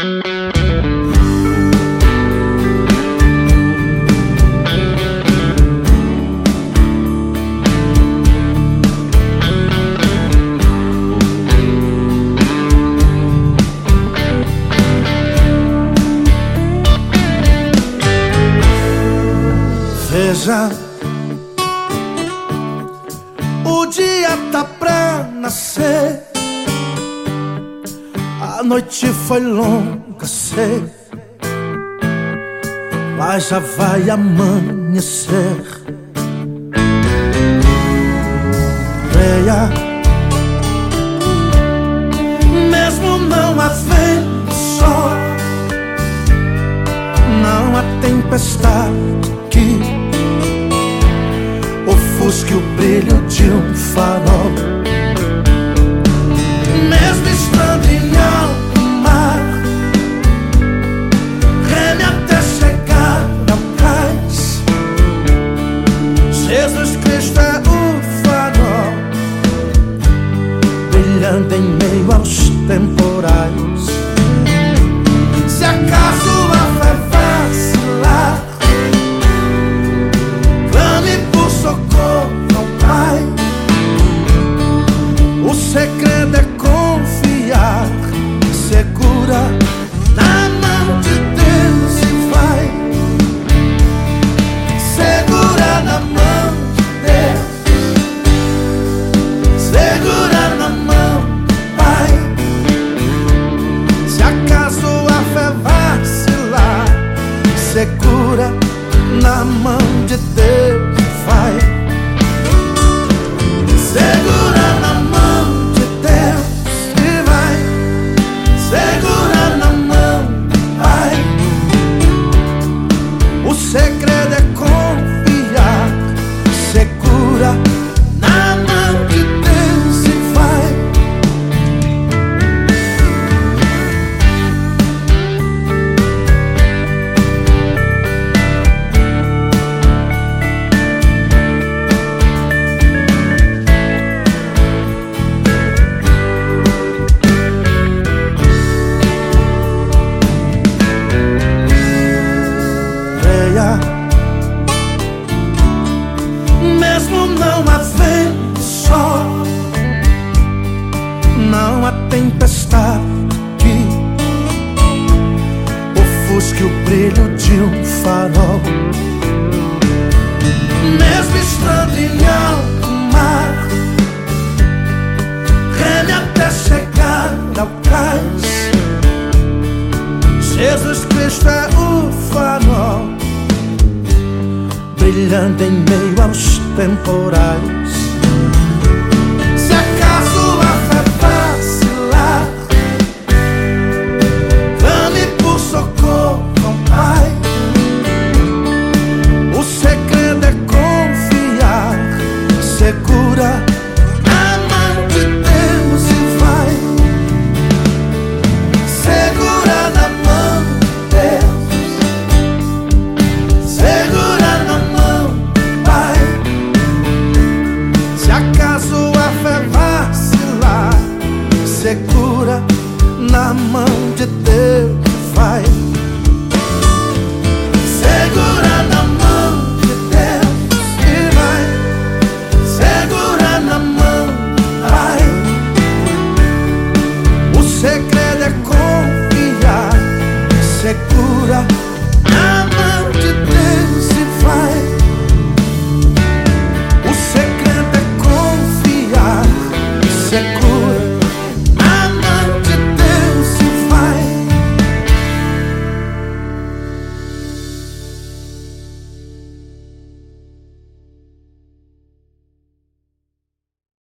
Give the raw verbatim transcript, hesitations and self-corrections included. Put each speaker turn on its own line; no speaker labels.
Veja, o dia tá pra nascer, a noite foi longa, sei, mas já vai amanhecer. Leia, mesmo não havendo sol, não há tempestade que ofusque o brilho de um farol. Mesmo estando em alto mar, reme até chegar ao cais. Jesus Cristo é o farol, brilhando em meio aos temporais. Se acaso a fé vacilar, clame por socorro ao Pai. O segredo é confiar, segura na mão de Deus e vai. Segura na mão de Deus, segura na mão do Pai. Se acaso a fé vacilar, segura na mão de Deus e vai. Segura na mão de Deus e vai. Segura na mão do Pai. O segredo é confiar, segura na mão de Deus e vai. Mesmo não havendo sol, não há tempestade que ofusque o brilho de um farol. Mesmo estando em alto mar, reme até chegar ao cais. Jesus Cristo é o farol, brilhando em meio aos temporais.